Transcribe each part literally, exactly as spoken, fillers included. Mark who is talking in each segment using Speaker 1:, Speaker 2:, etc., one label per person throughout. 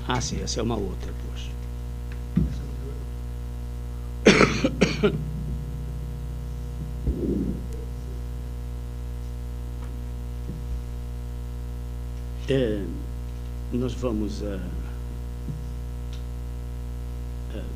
Speaker 1: Ah, sim, essa é uma outra, poxa. É, nós vamos uh, uh,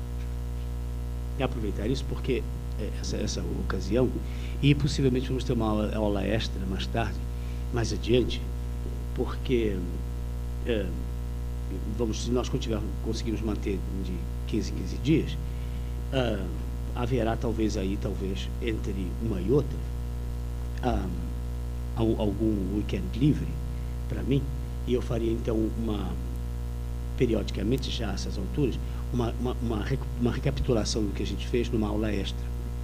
Speaker 1: aproveitar isso porque essa, essa ocasião, e possivelmente vamos ter uma aula, aula extra mais tarde, mais adiante, porque uh, vamos, se nós conseguirmos manter de quinze em quinze dias, uh, haverá talvez aí, talvez, entre uma e outra, uh, algum weekend livre para mim, e eu faria então uma, periodicamente já a essas alturas, uma, uma, uma, uma recapitulação do que a gente fez numa aula extra.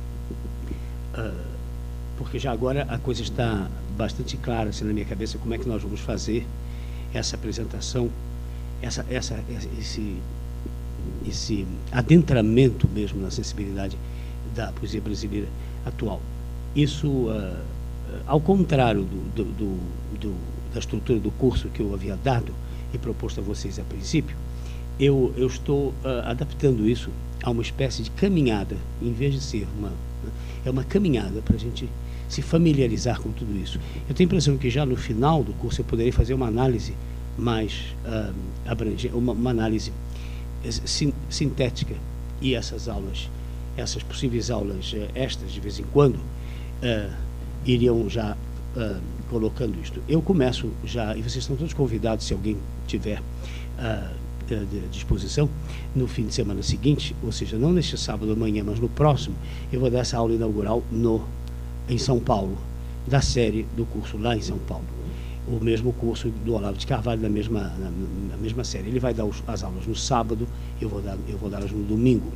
Speaker 1: Uh, porque já agora a coisa está bastante clara assim, na minha cabeça, como é que nós vamos fazer essa apresentação, essa, essa, esse, esse adentramento mesmo na sensibilidade da poesia brasileira atual. Isso, uh, ao contrário do, do, do, do da estrutura do curso que eu havia dado e proposto a vocês a princípio, eu, eu estou uh, adaptando isso a uma espécie de caminhada, em vez de ser uma... É uma caminhada para a gente se familiarizar com tudo isso. Eu tenho a impressão que já no final do curso eu poderia fazer uma análise mais uh, abrangente, uma, uma análise sin, sintética, e essas aulas, essas possíveis aulas uh, extras de vez em quando, uh, iriam já Uh, colocando isto. Eu começo já, e vocês estão todos convidados, se alguém tiver uh, de, de disposição, no fim de semana seguinte, ou seja, não neste sábado amanhã, mas no próximo, eu vou dar essa aula inaugural no, em São Paulo, da série do curso lá em São Paulo. O mesmo curso do Olavo de Carvalho, na mesma, na, na mesma série. Ele vai dar os, as aulas no sábado, eu vou dar, eu vou dar elas no domingo.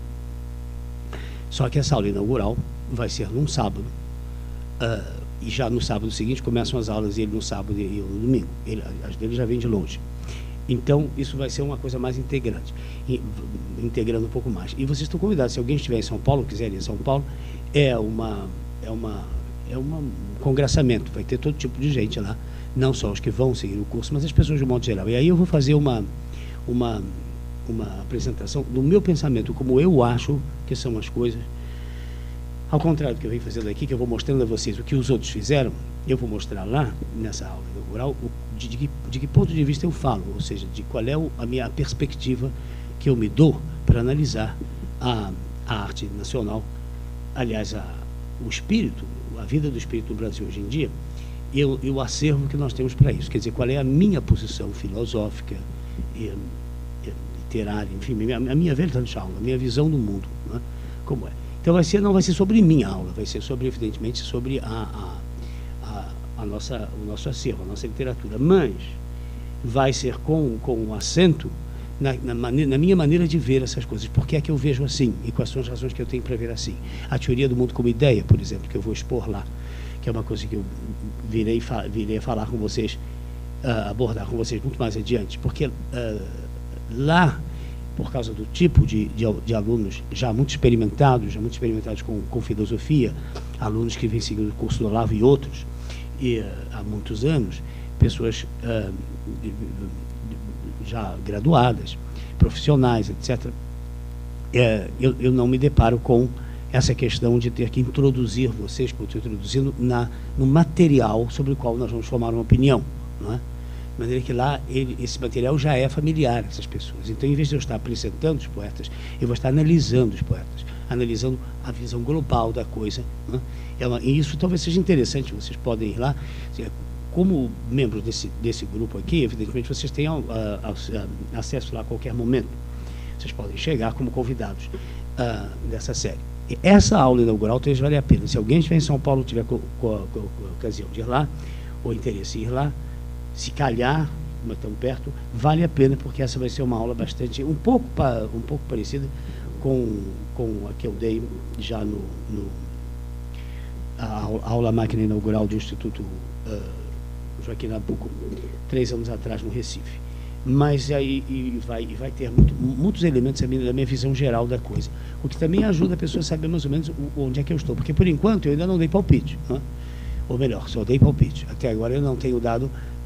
Speaker 1: Só que essa aula inaugural vai ser num sábado, uh, e já no sábado seguinte começam as aulas, ele no sábado e eu no domingo. Ele, as dele já vem de longe. Então, isso vai ser uma coisa mais integrante, integrando um pouco mais. E vocês estão convidados, se alguém estiver em São Paulo, quiser ir em São Paulo, é, uma, é, uma, é uma, um congressamento, vai ter todo tipo de gente lá, não só os que vão seguir o curso, mas as pessoas de um modo geral. E aí eu vou fazer uma, uma, uma apresentação do meu pensamento, como eu acho que são as coisas. Ao contrário do que eu venho fazendo aqui, que eu vou mostrando a vocês o que os outros fizeram, eu vou mostrar lá, nessa aula inaugural, de, de, de que ponto de vista eu falo, ou seja, de qual é o, a minha perspectiva que eu me dou para analisar a, a arte nacional, aliás, a, o espírito, a vida do espírito do Brasil hoje em dia, e, e o acervo que nós temos para isso. Quer dizer, qual é a minha posição filosófica, e, e, literária, enfim, a minha, a minha verdadeira aula, a minha visão do mundo, né? Como é. Então, vai ser, não vai ser sobre minha aula, vai ser sobre, evidentemente, sobre a, a, a, a nossa, o nosso acervo, a nossa literatura. Mas vai ser com, com um acento na, na, maneira, na minha maneira de ver essas coisas. Por que é que eu vejo assim? E quais são as razões que eu tenho para ver assim? A teoria do mundo como ideia, por exemplo, que eu vou expor lá, que é uma coisa que eu virei, virei a falar com vocês, uh, abordar com vocês muito mais adiante. Porque uh, lá... por causa do tipo de, de, de alunos já muito experimentados, já muito experimentados com, com filosofia, alunos que vêm seguindo o curso do Olavo e outros, e, uh, há muitos anos, pessoas uh, já graduadas, profissionais, etcétera, uh, eu, eu não me deparo com essa questão de ter que introduzir vocês, como eu estou introduzindo, na, no material sobre o qual nós vamos formar uma opinião, não é? De maneira que lá ele, esse material já é familiar a essas pessoas. Então, em vez de eu estar apresentando os poetas, eu vou estar analisando os poetas, analisando a visão global da coisa, né? É uma, e isso talvez seja interessante, vocês podem ir lá. Como membros desse, desse grupo aqui, evidentemente, vocês tenham uh, uh, acesso lá a qualquer momento. Vocês podem chegar como convidados uh, dessa série. E essa aula inaugural talvez valha a pena. Se alguém estiver em São Paulo tiver com a ocasião de ir lá, ou interesse em ir lá, se calhar, mas tão perto, vale a pena, porque essa vai ser uma aula bastante, um pouco, um pouco parecida com, com a que eu dei já no, no a, a aula máquina inaugural do Instituto uh, Joaquim Nabuco, três anos atrás no Recife. Mas aí e vai, e vai ter muito, muitos elementos da minha, da minha visão geral da coisa, o que também ajuda a pessoa a saber mais ou menos onde é que eu estou, porque por enquanto eu ainda não dei palpite, né? Ou melhor, só dei palpite. Até agora eu não tenho dado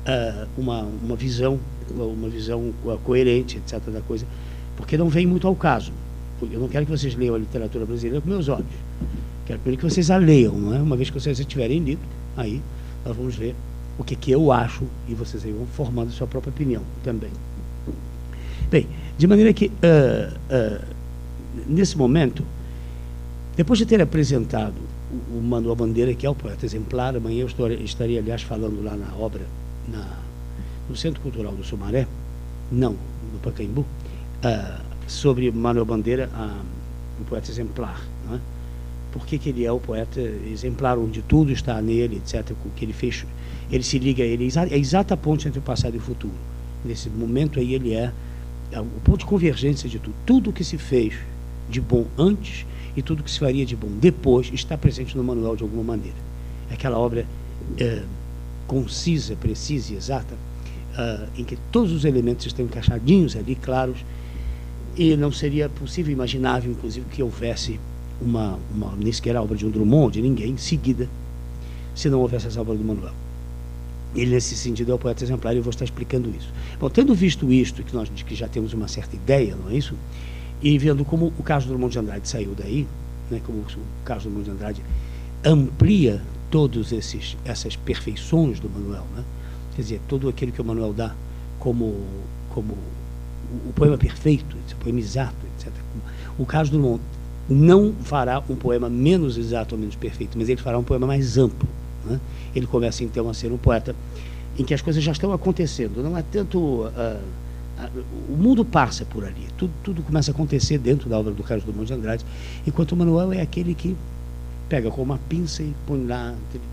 Speaker 1: uh, uma, uma visão, uma visão coerente, etcétera, da coisa, porque não vem muito ao caso. Eu não quero que vocês leiam a literatura brasileira com meus olhos. Quero primeiro que vocês a leiam, não é? Uma vez que vocês já tiverem lido, aí nós vamos ver o que, que eu acho e vocês aí vão formando a sua própria opinião também. Bem, de maneira que, uh, uh, nesse momento, depois de ter apresentado o, o Manuel Bandeira, que é o poeta exemplar, amanhã eu estou, estaria, aliás, falando lá na obra, na, no Centro Cultural do Sumaré, não, no Pacaembu, uh, sobre Manuel Bandeira, uh, o poeta exemplar, não é? Por que que ele é o poeta exemplar, onde tudo está nele, etcétera, com o que ele fez, ele se liga a ele, é a exata ponte entre o passado e o futuro. Nesse momento aí ele é, é o ponto de convergência de tudo. Tudo que se fez de bom antes e tudo que se faria de bom depois está presente no Manuel de alguma maneira. É aquela obra é, concisa, precisa e exata, uh, em que todos os elementos estão encaixadinhos ali, claros, e não seria possível, imaginável, inclusive, que houvesse uma, uma nem sequer a obra de um Drummond, de ninguém, seguida, se não houvesse essa obra do Manuel. Ele, nesse sentido, é o poeta exemplar, e eu vou estar explicando isso. Bom, tendo visto isto, que nós que já temos uma certa ideia, não é isso? E vendo como o caso do Drummond de Andrade saiu daí, né, como o caso do Drummond de Andrade amplia todas essas perfeições do Manuel, né? Quer dizer, todo aquilo que o Manuel dá como, como o, o poema perfeito, o poema exato, etcétera. O caso do Drummond não fará um poema menos exato ou menos perfeito, mas ele fará um poema mais amplo, né? Ele começa então a ser um poeta em que as coisas já estão acontecendo, não é tanto uh, uh, o mundo passa por ali, tudo, tudo começa a acontecer dentro da obra do Carlos Drummond de Andrade, enquanto o Manuel é aquele que pega com uma pinça e põe lá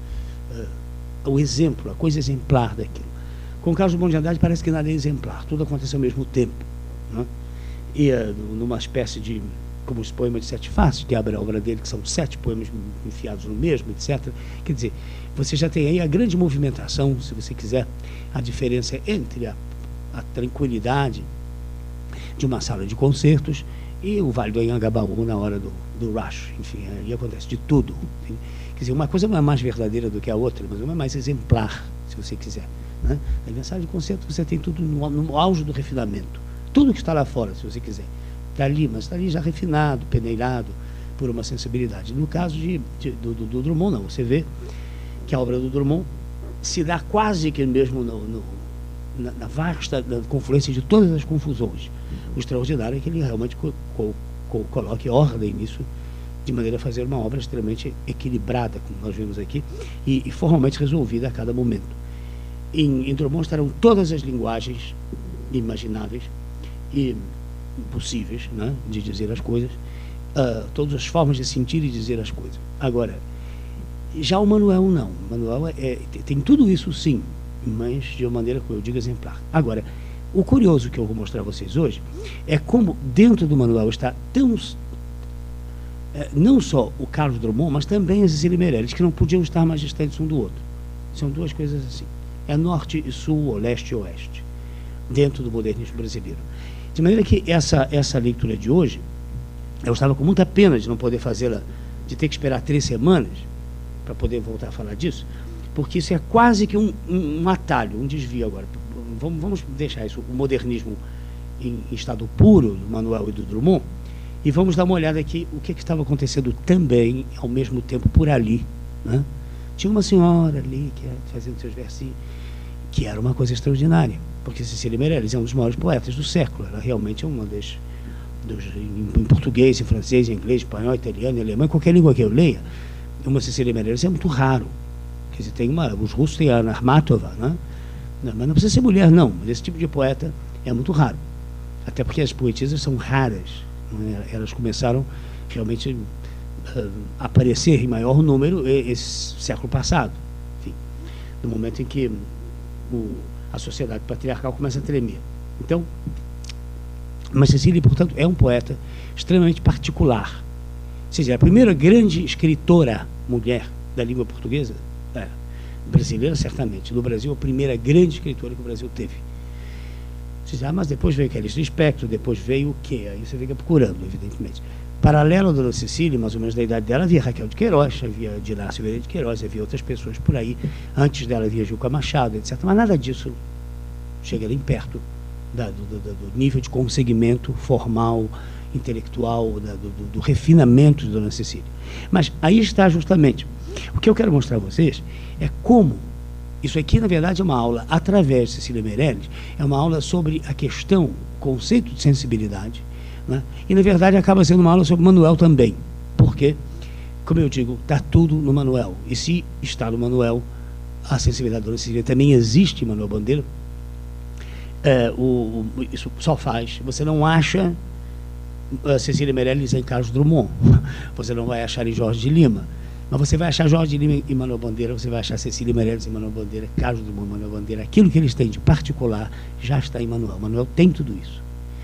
Speaker 1: uh, o exemplo, a coisa exemplar daquilo. Com o Carlos Drummond de Andrade parece que nada é exemplar, tudo acontece ao mesmo tempo, né? E uh, numa espécie de, como os poemas de sete faces, que abre a obra dele, que são sete poemas enfiados no mesmo, etcétera. Quer dizer, você já tem aí a grande movimentação, se você quiser, a diferença entre a, a tranquilidade de uma sala de concertos e o Vale do Anhangabaú na hora do, do rush. Enfim, aí acontece de tudo. Quer dizer, uma coisa não é mais verdadeira do que a outra, mas uma é mais exemplar, se você quiser, né? Na sala de concerto você tem tudo no, no auge do refinamento. Tudo que está lá fora, se você quiser. Está ali, mas está ali já refinado, peneirado por uma sensibilidade. No caso de, de, do, do Drummond, não. Você vê que a obra do Drummond se dá quase que mesmo no, no, na, na vasta na confluência de todas as confusões. O extraordinário é que ele realmente co, co, co, coloque ordem nisso, de maneira a fazer uma obra extremamente equilibrada, como nós vimos aqui, e, e formalmente resolvida a cada momento. Em, em Drummond estarão todas as linguagens imagináveis e possíveis, né, de dizer as coisas, uh, todas as formas de sentir e dizer as coisas. Agora, já o Manuel não. O Manuel é, é, tem tudo isso sim, mas de uma maneira, como eu digo, exemplar. Agora, o curioso que eu vou mostrar a vocês hoje é como dentro do Manuel está tão é, não só o Carlos Drummond, mas também a Cecília Meirelles, que não podiam estar mais distantes um do outro. São duas coisas assim. É norte e sul, ou leste e oeste, dentro do modernismo brasileiro. De maneira que essa, essa leitura de hoje, eu estava com muita pena de não poder fazê-la, de ter que esperar três semanas para poder voltar a falar disso, porque isso é quase que um, um, um atalho, um desvio agora. Vamos, vamos deixar isso, o modernismo em, em estado puro, do Manuel e do Drummond, e vamos dar uma olhada aqui o que, que estava acontecendo também, ao mesmo tempo, por ali, né? Tinha uma senhora ali, que era, fazendo seus versinhos, que era uma coisa extraordinária, porque Cecília Meirelles é um dos maiores poetas do século, ela realmente é uma das, dos, em, em português, em francês, em inglês, espanhol, italiano, alemão, qualquer língua que eu leia, uma Cecília Meirelles é muito raro. Quer dizer, tem uma, os russos têm a Anna Akhmatova, né? Não, mas não precisa ser mulher, não, mas esse tipo de poeta é muito raro, até porque as poetisas são raras, né? Elas começaram realmente uh, a aparecer em maior número esse século passado, enfim, no momento em que o a sociedade patriarcal começa a tremer. Então, mas Cecília, portanto, é um poeta extremamente particular. Ou seja, é a primeira grande escritora mulher da língua portuguesa, é, brasileira, certamente. No Brasil, a primeira grande escritora que o Brasil teve. Ou seja, ah, mas depois veio Clarice Lispector, depois veio o quê? Aí você fica procurando, evidentemente. paralelo à Dona Cecília, mais ou menos da idade dela, havia Raquel de Queiroz, havia Dinar Silveira de Queiroz, havia outras pessoas por aí. Antes dela havia Juca Machado, etcétera. Mas nada disso chega nem perto da, do, do, do nível de conseguimento formal, intelectual, da, do, do, do refinamento de Dona Cecília. Mas aí está justamente. O que eu quero mostrar a vocês é como isso aqui, na verdade, é uma aula, através de Cecília Meirelles, é uma aula sobre a questão, o conceito de sensibilidade, né? E, na verdade, acaba sendo uma aula sobre Manuel também, porque, como eu digo, está tudo no Manuel. E se está no Manuel, a sensibilidade da Dona Cecília também existe em Manuel Bandeira. É, o, o, isso só faz. Você não acha a Cecília Meirelles em Carlos Drummond, você não vai achar em Jorge de Lima, mas você vai achar Jorge de Lima e Manuel Bandeira, você vai achar Cecília Meirelles e Manuel Bandeira, Carlos Drummond e Manuel Bandeira. Aquilo que eles têm de particular já está em Manuel. Manuel tem tudo isso.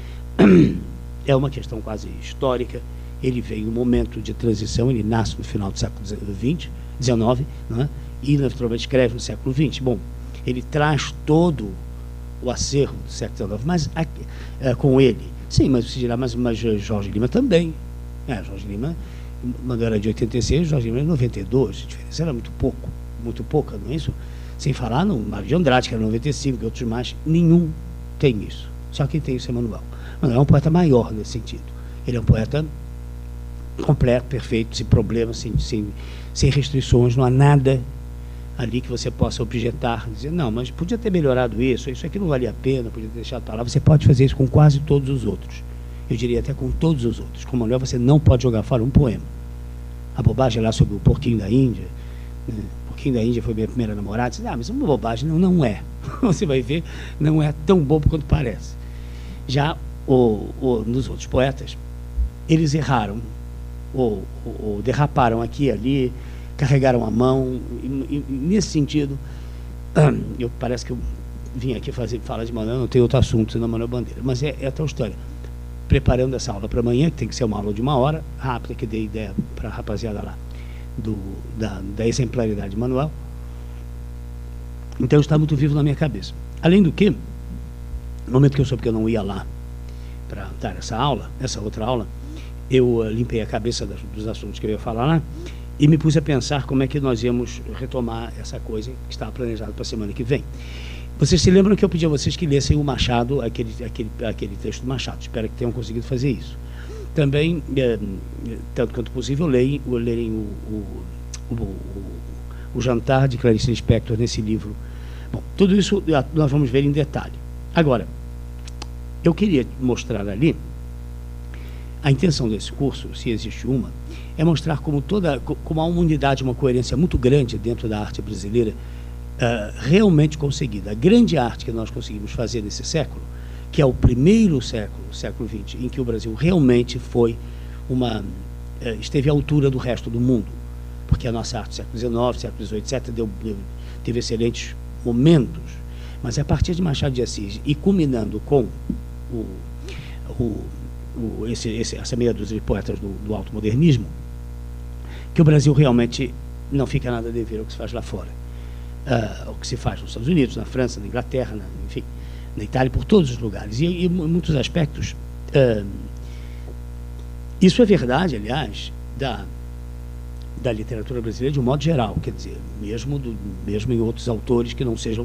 Speaker 1: É uma questão quase histórica. Ele veio em um momento de transição, ele nasce no final do século vinte, dezenove, né? E naturalmente escreve no século vinte. Bom, ele traz todo o acervo do século dezenove, mas é, com ele, sim, mas você dirá, mas, mas Jorge Lima também. É, Jorge Lima, Manuel era de oitenta e seis, Jorge Lima era de noventa e dois, a diferença era muito pouco, muito pouca, não é isso? Sem falar no Mário de Andrade, que era noventa e cinco, e outros mais, nenhum tem isso. Só quem tem isso é Manuel. Manuel é um poeta maior nesse sentido. Ele é um poeta completo, perfeito, sem problemas, sem, sem, sem restrições, não há nada ali que você possa objetar, dizer, não, mas podia ter melhorado isso, isso aqui não valia a pena, podia ter deixado para lá. Você pode fazer isso com quase todos os outros. Eu diria até com todos os outros. Com Manuel você não pode jogar fora um poema. A bobagem lá sobre o porquinho da Índia, né? O porquinho da Índia foi minha primeira namorada, você diz, ah, mas é uma bobagem. Não, não é. Você vai ver, não é tão bobo quanto parece. Já o, o, nos outros poetas, eles erraram, ou, ou, ou derraparam aqui e ali, carregaram a mão, e, e, nesse sentido, eu, parece que eu vim aqui fazer, falar de Manuel, não tem outro assunto senão Manuel Bandeira, mas é, é a tal história. Preparando essa aula para amanhã, que tem que ser uma aula de uma hora, rápida, que dei ideia para a rapaziada lá, do, da, da exemplaridade de Manuel. Então está muito vivo na minha cabeça. Além do que, no momento que eu soube que eu não ia lá para dar essa aula, essa outra aula, eu uh, limpei a cabeça das, dos assuntos que eu ia falar lá, e me pus a pensar como é que nós íamos retomar essa coisa que estava planejada para a semana que vem. Vocês se lembram que eu pedi a vocês que lessem o Machado, aquele, aquele, aquele texto do Machado. Espero que tenham conseguido fazer isso. Também, é, tanto quanto possível, leem, lerem o, o, o, o, o Jantar de Clarice Lispector nesse livro. Bom, tudo isso nós vamos ver em detalhe. Agora, eu queria mostrar ali, a intenção desse curso, se existe uma, é mostrar como, toda, como há uma unidade, uma coerência muito grande dentro da arte brasileira, Uh, realmente conseguida. A grande arte que nós conseguimos fazer nesse século, que é o primeiro século, século vinte, em que o Brasil realmente foi uma, uh, esteve à altura do resto do mundo, porque a nossa arte do século dezenove, século dezoito, etcétera, deu, deu, teve excelentes momentos, mas a partir de Machado de Assis e culminando com o, o, o, esse, esse, essa meia dúzia de poetas do, do automodernismo, que o Brasil realmente não fica nada a dever ao que se faz lá fora. Uh, o que se faz nos Estados Unidos, na França, na Inglaterra, na, enfim, na Itália, por todos os lugares. E, e em muitos aspectos, uh, isso é verdade, aliás, da, da literatura brasileira de um modo geral, quer dizer, mesmo, do, mesmo em outros autores que não sejam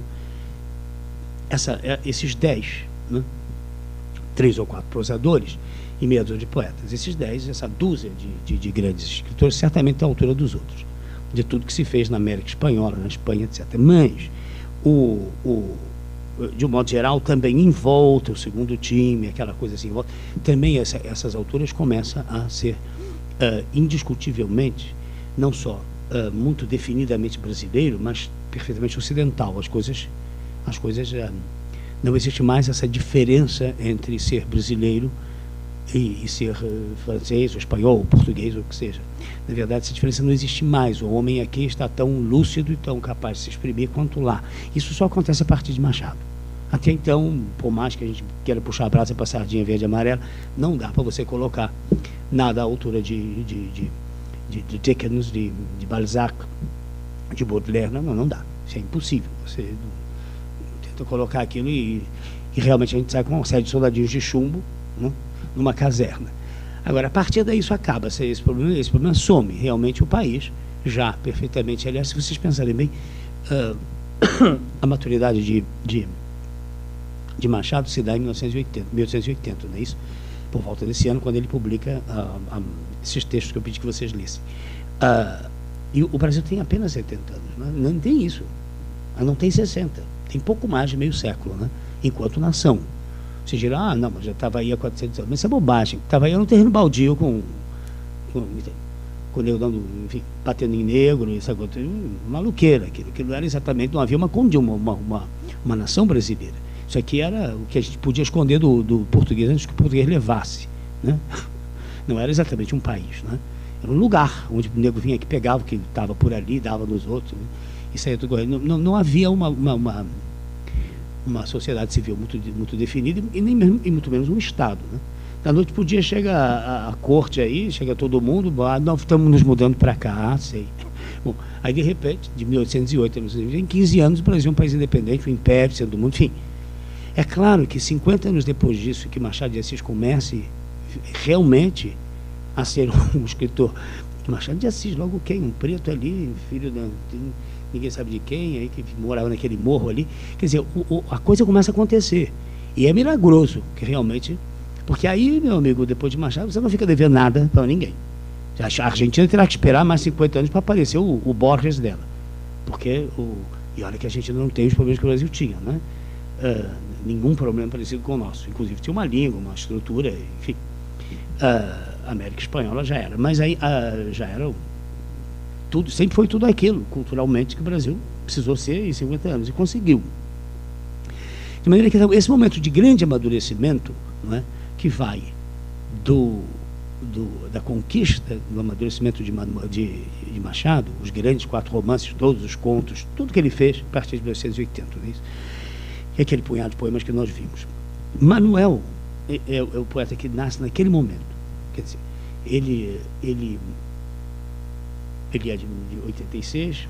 Speaker 1: essa, esses dez, né? Três ou quatro prosadores e meia dúzia de poetas. Esses dez, essa dúzia de, de, de grandes escritores, certamente à altura dos outros, de tudo que se fez na América Espanhola, na Espanha, etcétera. Mas, o, o, de um modo geral, também em volta, o segundo time, aquela coisa assim, em volta, também essa, essas alturas começam a ser uh, indiscutivelmente, não só uh, muito definidamente brasileiro, mas perfeitamente ocidental. As coisas, as coisas uh, não existe mais essa diferença entre ser brasileiro E, e ser uh, francês, ou espanhol, ou português, ou o que seja. Na verdade, essa diferença não existe mais. O homem aqui está tão lúcido e tão capaz de se exprimir quanto lá. Isso só acontece a partir de Machado. Até então, por mais que a gente queira puxar a brasa para a sardinha verde e amarela, não dá para você colocar nada à altura de, de, de, de, de Dickens, de, de Balzac, de Baudelaire. Não, não dá. Isso é impossível. Você não, tenta colocar aquilo e, e realmente a gente sai com uma série de soldadinhos de chumbo, né, numa caserna. Agora, a partir daí isso acaba, esse problema, esse problema some, realmente o país já perfeitamente, aliás, se vocês pensarem bem, uh, a maturidade de, de, de Machado se dá em mil novecentos e oitenta, mil oitocentos e oitenta, não é isso? Por volta desse ano, quando ele publica uh, uh, esses textos que eu pedi que vocês lessem. Uh, e o Brasil tem apenas setenta anos, né? Não tem isso, não tem sessenta, tem pouco mais de meio século, né? Enquanto nação. Você dirá, ah, não, mas já estava aí há quatrocentos anos. Mas isso é bobagem. Estava aí no terreno baldio com, com, com o nego dando, enfim, batendo em negro, isso aconteceu, maluqueira aquilo. Aquilo era exatamente, não havia uma, uma, uma, uma nação brasileira. Isso aqui era o que a gente podia esconder do, do português antes que o português levasse, né? Não era exatamente um país, né? Era um lugar onde o nego vinha aqui, pegava o que estava por ali, dava nos outros, né? Isso aí tudo. Não, não, não havia uma... uma, uma uma sociedade civil muito, muito definida e, nem mesmo, e muito menos um Estado, né? Da noite para o dia chega a, a, a corte aí, chega todo mundo, ah, nós estamos nos mudando para cá, sei. Bom, aí de repente, de mil oitocentos e oito, em quinze anos, o Brasil é um país independente, um império, centro do mundo, enfim. É claro que cinquenta anos depois disso, que Machado de Assis comece realmente a ser um escritor. Machado de Assis, logo quem? Um preto ali, filho da... ninguém sabe de quem, aí que morava naquele morro ali. Quer dizer, o, o, a coisa começa a acontecer. E é milagroso, que realmente... Porque aí, meu amigo, depois de Machado, você não fica devendo nada para ninguém. A Argentina terá que esperar mais cinquenta anos para aparecer o, o Borges dela. Porque, o, e olha que a gente não tem os problemas que o Brasil tinha, né? Uh, nenhum problema parecido com o nosso. Inclusive tinha uma língua, uma estrutura, enfim. Uh, a América Espanhola já era. Mas aí uh, já era... Tudo, sempre foi tudo aquilo, culturalmente, que o Brasil precisou ser em cinquenta anos, e conseguiu. De maneira que esse momento de grande amadurecimento, não é, que vai do, do, da conquista, do amadurecimento de, de, de Machado, os grandes quatro romances, todos os contos, tudo que ele fez a partir de mil novecentos e oitenta, não é isso? E aquele punhado de poemas que nós vimos. Manuel é, é, é o poeta que nasce naquele momento. Quer dizer, ele... ele Ele é de oitenta e seis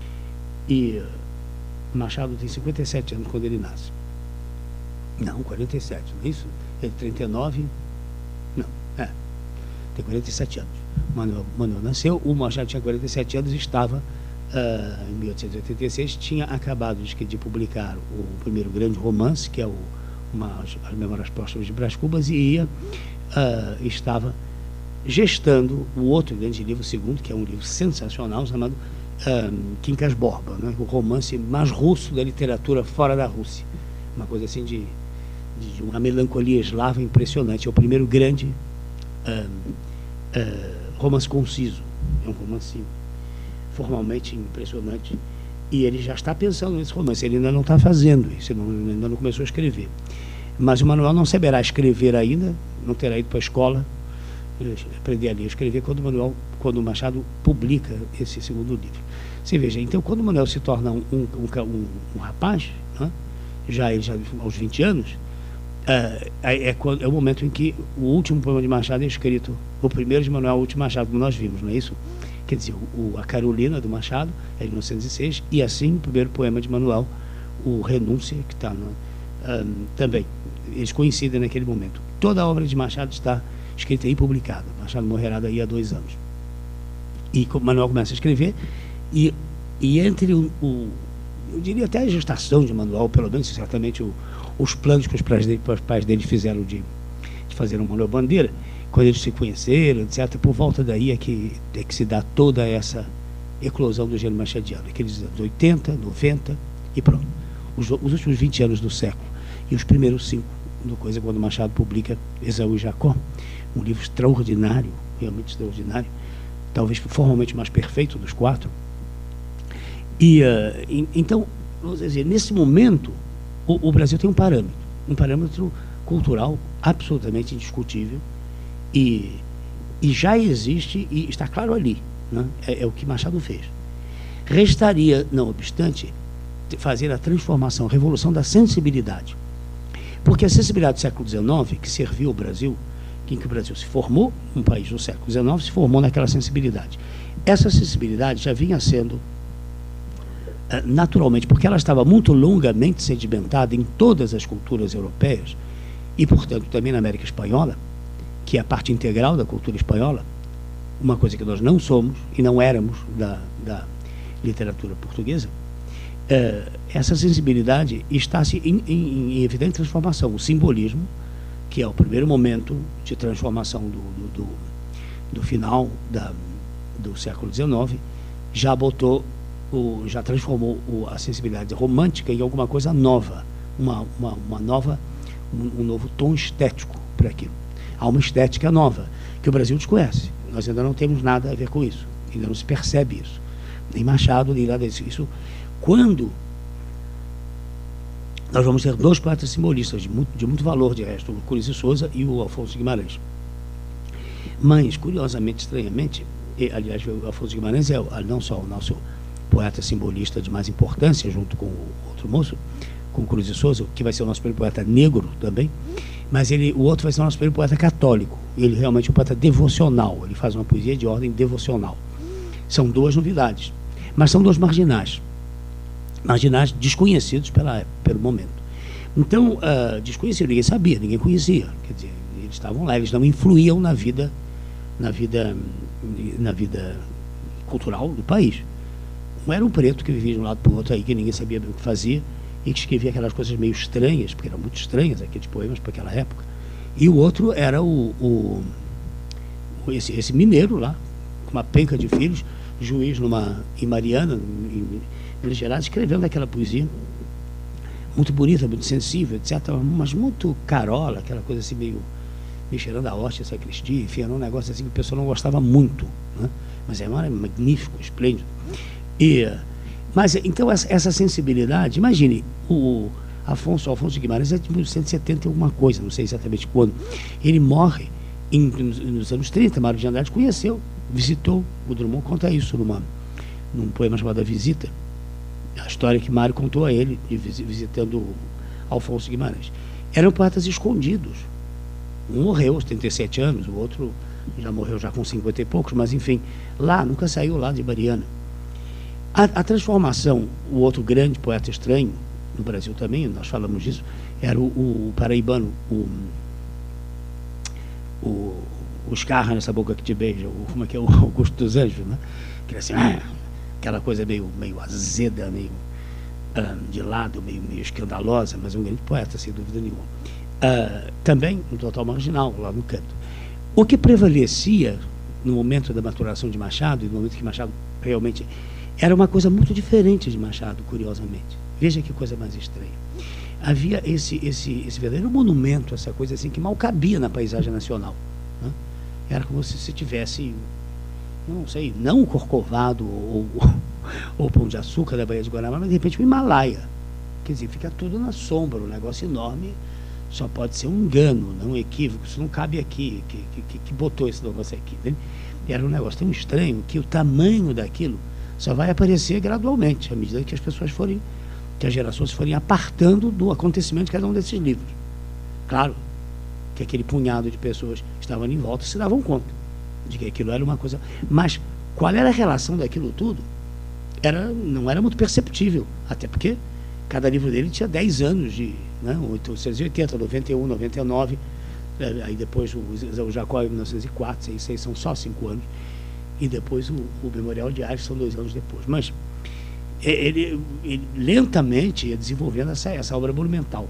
Speaker 1: e Machado tem cinquenta e sete anos quando ele nasce. Não, quarenta e sete, não é isso? Ele tem trinta e nove, não, é, tem quarenta e sete anos. Manuel, Manuel nasceu, o Machado tinha quarenta e sete anos e estava, uh, em mil oitocentos e oitenta e seis, tinha acabado de, de publicar o primeiro grande romance, que é o, uma, As Memórias Póstumas de Brás Cubas, e ia, uh, estava gestando o outro grande livro, o segundo, que é um livro sensacional, chamado um, Quincas Borba, né? O romance mais russo da literatura fora da Rússia. Uma coisa assim de, de, de uma melancolia eslava impressionante. É o primeiro grande um, uh, romance conciso. É um romance formalmente impressionante. E ele já está pensando nesse romance. Ele ainda não está fazendo isso, ele não, ainda não começou a escrever. Mas o Manuel não saberá escrever ainda, não terá ido para a escola, aprender a ler e escrever quando o Manuel, quando o Machado publica esse segundo livro. Você veja, então, quando o Manuel se torna um, um, um, um rapaz, né, já, ele já aos vinte anos, é, é, quando, é o momento em que o último poema de Machado é escrito, o primeiro de Manuel, o último Machado, como nós vimos, não é isso? Quer dizer, o, a Carolina do Machado é de mil novecentos e seis, e assim o primeiro poema de Manuel, o Renúncia, que está um, também, eles coincidem naquele momento. Toda a obra de Machado está escrita e publicada. Machado morrerá daí há dois anos. E Manuel começa a escrever, e, e entre o, o, eu diria até a gestação de Manuel, pelo menos certamente o, os planos que os pais dele, os pais dele fizeram de, de fazer um Manuel Bandeira, quando eles se conheceram, etcétera, por volta daí é que, é que se dá toda essa eclosão do gênero machadiano, aqueles anos oitenta, noventa e pronto. Os, os últimos vinte anos do século e os primeiros cinco do coisa, quando Machado publica Esaú e Jacó, um livro extraordinário, realmente extraordinário, talvez formalmente mais perfeito dos quatro. E, uh, e então, vamos dizer, nesse momento, o, o Brasil tem um parâmetro, um parâmetro cultural absolutamente indiscutível, e, e já existe, e está claro ali, né? é, é o que Machado fez. Restaria, não obstante, fazer a transformação, a revolução da sensibilidade. Porque a sensibilidade do século dezenove, que serviu ao Brasil, em que o Brasil se formou, um país do século dezenove, se formou naquela sensibilidade. Essa sensibilidade já vinha sendo, naturalmente, porque ela estava muito longamente sedimentada em todas as culturas europeias, e, portanto, também na América Espanhola, que é a parte integral da cultura espanhola, uma coisa que nós não somos e não éramos da, da literatura portuguesa, é, essa sensibilidade está-se em, em, em evidente transformação. O simbolismo, que é o primeiro momento de transformação do, do, do, do final da, do século dezenove, já botou, o, já transformou o, a sensibilidade romântica em alguma coisa nova, uma, uma, uma nova, um, um novo tom estético para aquilo. Há uma estética nova, que o Brasil desconhece. Nós ainda não temos nada a ver com isso, ainda não se percebe isso. Nem Machado, nem nada disso. Isso, quando nós vamos ter dois poetas simbolistas de muito, de muito valor, de resto, o Cruz de Souza e o Afonso Guimarães. Mas, curiosamente, estranhamente, e, aliás, o Afonso Guimarães é não só o nosso poeta simbolista de mais importância, junto com o outro moço, com o Cruz de Souza, que vai ser o nosso primeiro poeta negro também, mas ele, o outro vai ser o nosso primeiro poeta católico. Ele realmente é um poeta devocional, ele faz uma poesia de ordem devocional. São duas novidades, mas são dois marginais. Marginais desconhecidos pela, pelo momento. Então, uh, desconhecido, ninguém sabia, ninguém conhecia. Quer dizer, eles estavam lá, eles não influíam na vida, na vida, na vida cultural do país. Um era um preto que vivia de um lado para o outro aí, que ninguém sabia o que fazia, e que escrevia aquelas coisas meio estranhas, porque eram muito estranhas aqueles poemas para aquela época. E o outro era o, o, esse, esse mineiro lá, com uma penca de filhos, juiz numa, em Mariana, em Minas Gerais, escrevendo aquela poesia muito bonita, muito sensível, etcétera, mas muito carola, aquela coisa assim meio, meio cheirando a hóstia, sacristia, enfim, era um negócio assim que o pessoal não gostava muito, né? Mas é magnífico, esplêndido. E, mas, então, essa, essa sensibilidade, imagine, o Afonso, o Afonso Guimarães é de mil cento e setenta e alguma coisa, não sei exatamente quando, ele morre em, nos, nos anos trinta, Mário de Andrade conheceu, visitou, o Drummond conta isso numa, num poema chamado A Visita, a história que Mário contou a ele, de visitando Afonso Guimarães. Eram poetas escondidos. Um morreu aos trinta e sete anos, o outro já morreu já com cinquenta e poucos, mas enfim, lá, nunca saiu lá de Mariana. A, a transformação, o outro grande poeta estranho, no Brasil também, nós falamos disso, era o, o paraibano, o, o, o Escarra nessa boca que te beija, o, como é que é, o Augusto dos Anjos, né? Que era assim, ah, aquela coisa meio, meio azeda, meio ah, de lado, meio, meio escandalosa, mas um grande poeta, sem dúvida nenhuma. Ah, também um total marginal, lá no canto. O que prevalecia no momento da maturação de Machado, e no momento que Machado realmente era uma coisa muito diferente de Machado, curiosamente. Veja que coisa mais estranha. Havia esse, esse, esse verdadeiro monumento, essa coisa assim que mal cabia na paisagem nacional, né? Era como se se tivesse, não sei, não o Corcovado ou, ou, ou o Pão de Açúcar da Baía de Guanabara, mas de repente o Himalaia. Quer dizer, fica tudo na sombra, um negócio enorme, só pode ser um engano, não um equívoco, isso não cabe aqui, que, que, que botou esse negócio aqui, né? Era um negócio tão estranho que o tamanho daquilo só vai aparecer gradualmente, à medida que as pessoas forem, que as gerações forem apartando do acontecimento de cada um desses livros. Claro que aquele punhado de pessoas que estavam ali em volta se davam conta de que aquilo era uma coisa... Mas qual era a relação daquilo tudo? Era, não era muito perceptível, até porque cada livro dele tinha dez anos de... Né, mil oitocentos e oitenta, noventa e um, noventa e nove, aí depois o, o Jacó em mil novecentos e quatro, seis, seis, são só cinco anos, e depois o, o Memorial Diário são dois anos depois. Mas ele, ele lentamente ia desenvolvendo essa, essa obra monumental.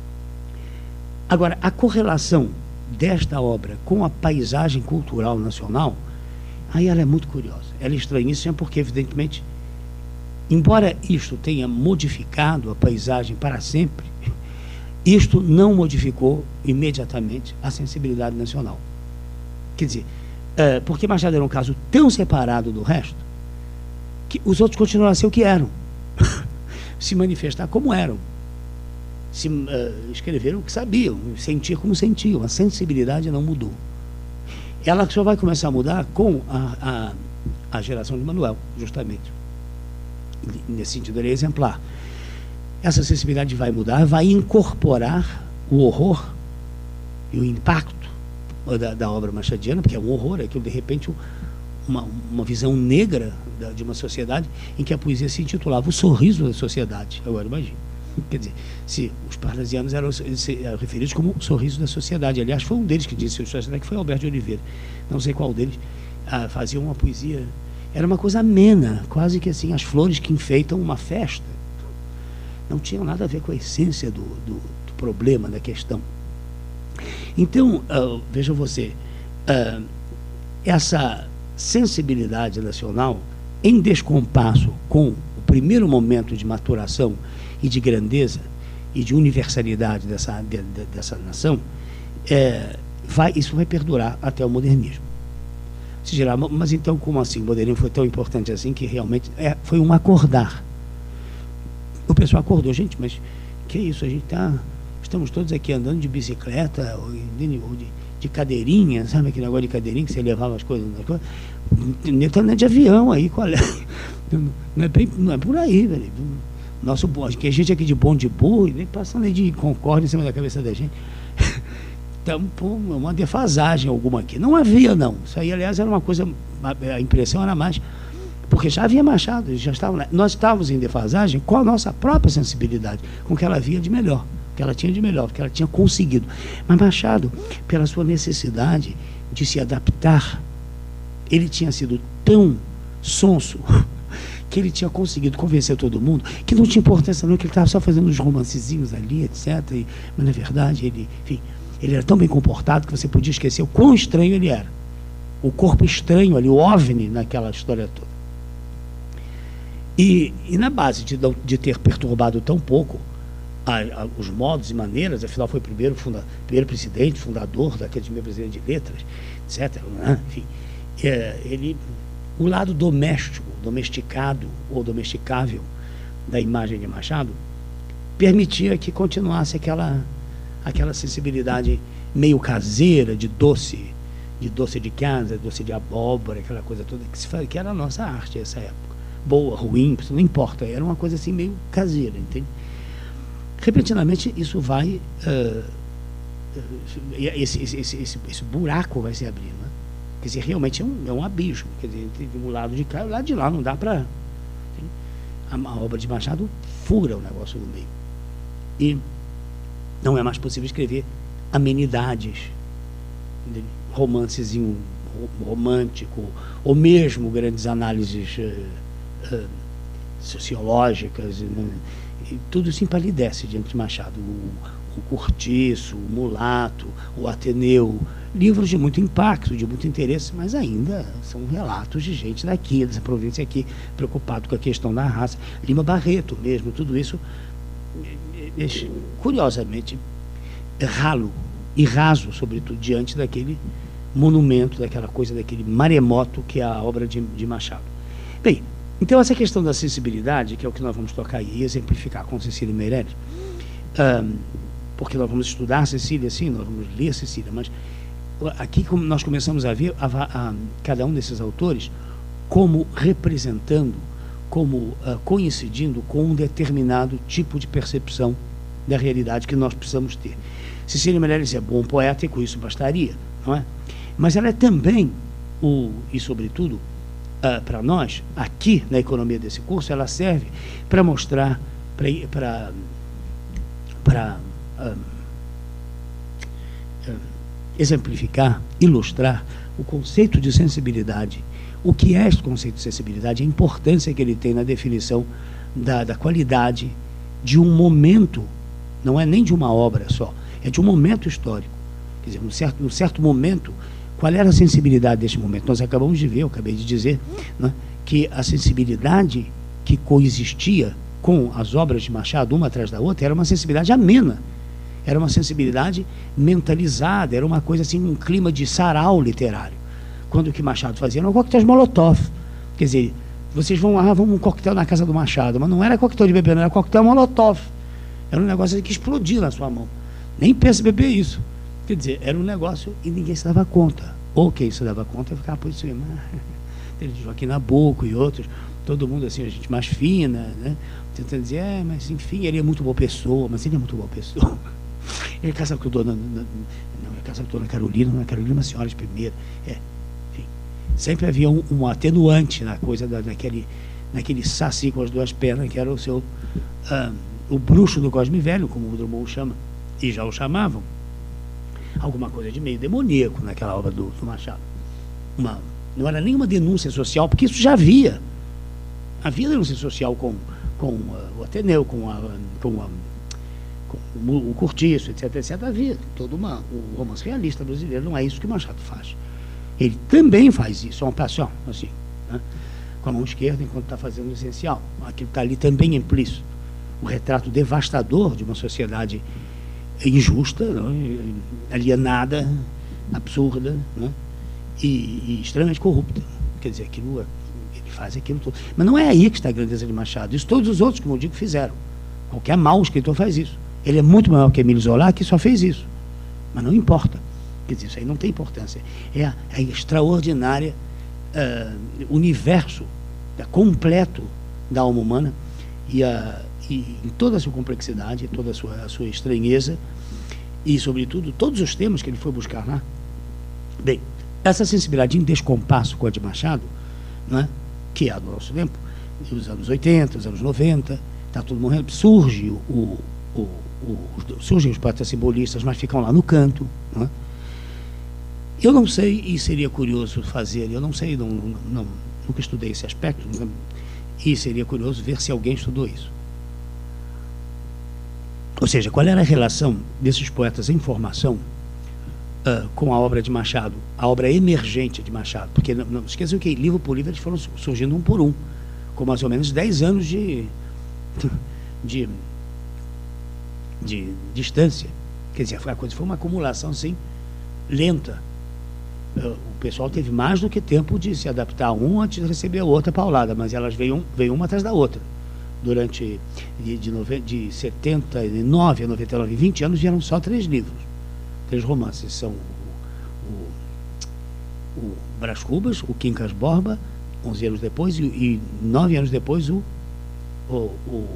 Speaker 1: Agora, a correlação desta obra com a paisagem cultural nacional, aí ela é muito curiosa. Ela é estranhíssima porque, evidentemente, embora isto tenha modificado a paisagem para sempre, isto não modificou imediatamente a sensibilidade nacional. Quer dizer, é, porque Machado era um caso tão separado do resto, que os outros continuaram a ser o que eram, se manifestar como eram, se uh, escreveram o que sabiam, sentir como sentiam, a sensibilidade não mudou. Ela só vai começar a mudar com a, a, a geração de Manuel, justamente. Nesse sentido, ele é exemplar. Essa sensibilidade vai mudar, vai incorporar o horror e o impacto da, da obra machadiana, porque é um horror, é aquilo, de repente, uma, uma visão negra da, de uma sociedade em que a poesia se intitulava O Sorriso da Sociedade, agora imagine. Quer dizer, se os parnasianos eram, eram referidos como o sorriso da sociedade. Aliás, foi um deles que disse isso, que foi Alberto de Oliveira. Não sei qual deles. Ah, fazia uma poesia. Era uma coisa amena, quase que assim, as flores que enfeitam uma festa. Não tinha nada a ver com a essência do, do, do problema, da questão. Então, uh, veja você, uh, essa sensibilidade nacional, em descompasso com o primeiro momento de maturação e de grandeza e de universalidade dessa, de, de, dessa nação, é, vai, isso vai perdurar até o modernismo. Se dirá, mas então como assim? O modernismo foi tão importante assim que realmente é, foi um acordar. O pessoal acordou, gente, mas que isso? A gente está... Estamos todos aqui andando de bicicleta ou de, ou de, de cadeirinha, sabe aquele negócio de cadeirinha que você levava as coisas? Nem está andando de avião aí, qual é? Não é, bem, não é por aí, velho. Nosso, que a gente aqui de bom de burro, nem passando aí de Concórdia em cima da cabeça da gente. Então, pô, uma defasagem alguma aqui. Não havia, não. Isso aí, aliás, era uma coisa, a impressão era mais, porque já havia Machado, já estavam, nós estávamos em defasagem com a nossa própria sensibilidade, com o que ela havia de melhor, que ela tinha de melhor, que ela tinha conseguido. Mas Machado, pela sua necessidade de se adaptar, ele tinha sido tão sonso que ele tinha conseguido convencer todo mundo que não tinha importância não, que ele estava só fazendo uns romancezinhos ali, etcétera. E, mas, na verdade, ele, enfim, ele era tão bem comportado que você podia esquecer o quão estranho ele era. O corpo estranho ali, o OVNI naquela história toda. E, e na base de, de ter perturbado tão pouco A, a, os modos e maneiras, afinal foi o primeiro, funda, primeiro presidente, fundador da Academia Brasileira de Letras, etcétera. Né? Enfim, é, ele, o lado doméstico, domesticado ou domesticável da imagem de Machado permitia que continuasse aquela, aquela sensibilidade meio caseira, de doce, de doce de casa, doce de abóbora, aquela coisa toda que, se faz, que era a nossa arte nessa época. Boa, ruim, não importa, era uma coisa assim meio caseira, entende? Repentinamente isso vai uh, uh, esse, esse, esse, esse, esse buraco vai se abrir, né? Quer dizer, realmente é um, é um abismo, quer dizer, tem um lado de cá e o lado de lá, não dá para a, a obra de Machado fura o negócio no meio e não é mais possível escrever amenidades, entende? Romancezinho romântico ou mesmo grandes análises uh, uh, sociológicas, né? E tudo se empalidece diante de Machado. O, o Cortiço, o Mulato, o Ateneu, livros de muito impacto, de muito interesse, mas ainda são relatos de gente daqui, dessa província aqui, preocupado com a questão da raça. Lima Barreto mesmo, tudo isso, curiosamente, ralo e raso, sobretudo, diante daquele monumento, daquela coisa, daquele maremoto que é a obra de, de Machado. Bem, então, essa questão da sensibilidade, que é o que nós vamos tocar e exemplificar com Cecília Meirelles, um, porque nós vamos estudar Cecília, sim, nós vamos ler Cecília, mas aqui nós começamos a ver a, a, a, cada um desses autores como representando, como uh, coincidindo com um determinado tipo de percepção da realidade que nós precisamos ter. Cecília Meirelles é bom poeta e com isso bastaria, não é? Mas ela é também, o, e sobretudo, Uh, para nós, aqui na economia desse curso, ela serve para mostrar, para para uh, uh, exemplificar, ilustrar o conceito de sensibilidade. O que é este conceito de sensibilidade? A importância que ele tem na definição da, da qualidade de um momento, não é nem de uma obra só, é de um momento histórico. Quer dizer, um certo, um certo momento. Qual era a sensibilidade deste momento? Nós acabamos de ver, eu acabei de dizer, né, que a sensibilidade que coexistia com as obras de Machado, uma atrás da outra, era uma sensibilidade amena, era uma sensibilidade mentalizada, era uma coisa assim, um clima de sarau literário. Quando o que Machado fazia era um coquetel de Molotov. Quer dizer, vocês vão lá, vamos um coquetel na casa do Machado, mas não era coquetel de bebê, não era coquetel Molotov. Era um negócio que explodia na sua mão. Nem pensa em beber isso. Quer dizer, era um negócio e ninguém se dava conta. Ou quem se dava conta ficava por isso mesmo. Joaquim Nabuco e outros, todo mundo assim, a gente mais fina, né? Tentando dizer, é, mas enfim, ele é muito boa pessoa, mas ele é muito boa pessoa. Ele é casado com a dona, não, é casado com a dona Carolina, não é Carolina, uma senhora de primeira. É, enfim, sempre havia um, um atenuante na coisa, da, naquele, naquele saci com as duas pernas, que era o seu, ah, o bruxo do Cosme Velho, como o Drummond o chama, e já o chamavam, alguma coisa de meio demoníaco naquela obra do, do Machado. Uma, não era nenhuma denúncia social, porque isso já havia. Havia denúncia social com, com uh, o Ateneu, com, a, com, a, com o, o Cortiço, etc, etc. Havia todo uma, o romance realista brasileiro, não é isso que o Machado faz. Ele também faz isso, é uma paixão, assim, né? Com a mão esquerda, enquanto está fazendo o essencial. Aquilo está ali também implícito. O retrato devastador de uma sociedade injusta, né? Alienada, absurda, né? e, e extremamente corrupta. Quer dizer, aquilo, ele faz aquilo tudo. Mas não é aí que está a grandeza de Machado. Isso todos os outros, como eu digo, fizeram. Qualquer mau escritor faz isso. Ele é muito maior que Émile Zola, que só fez isso. Mas não importa. Quer dizer, isso aí não tem importância. É a, a extraordinária uh, universo é, completo da alma humana e, a, e em toda a sua complexidade, toda a sua, a sua estranheza e, sobretudo, todos os temas que ele foi buscar lá. Bem, essa sensibilidade em descompasso com a de Machado, né, que é a do nosso tempo, dos anos oitenta, dos anos noventa, está tudo morrendo, surge o, o, o, o, surgem os poetas simbolistas, mas ficam lá no canto, né? Eu não sei, e seria curioso fazer, eu não sei, não, não, nunca estudei esse aspecto, não, e seria curioso ver se alguém estudou isso. Ou seja, qual era a relação desses poetas em formação uh, com a obra de Machado, a obra emergente de Machado? Porque não, não esqueçam que livro por livro eles foram surgindo um por um, com mais ou menos dez anos de, de, de distância. Quer dizer, a coisa foi uma acumulação assim, lenta. O pessoal teve mais do que tempo de se adaptar a um antes de receber a outra paulada, mas elas veio, veio uma atrás da outra. Durante de, de, nove, de setenta e nove a noventa e nove, vinte anos, vieram só três livros, três romances. São o, o, o Brás Cubas, o Quincas Borba, onze anos depois, e, e nove anos depois o, o, o,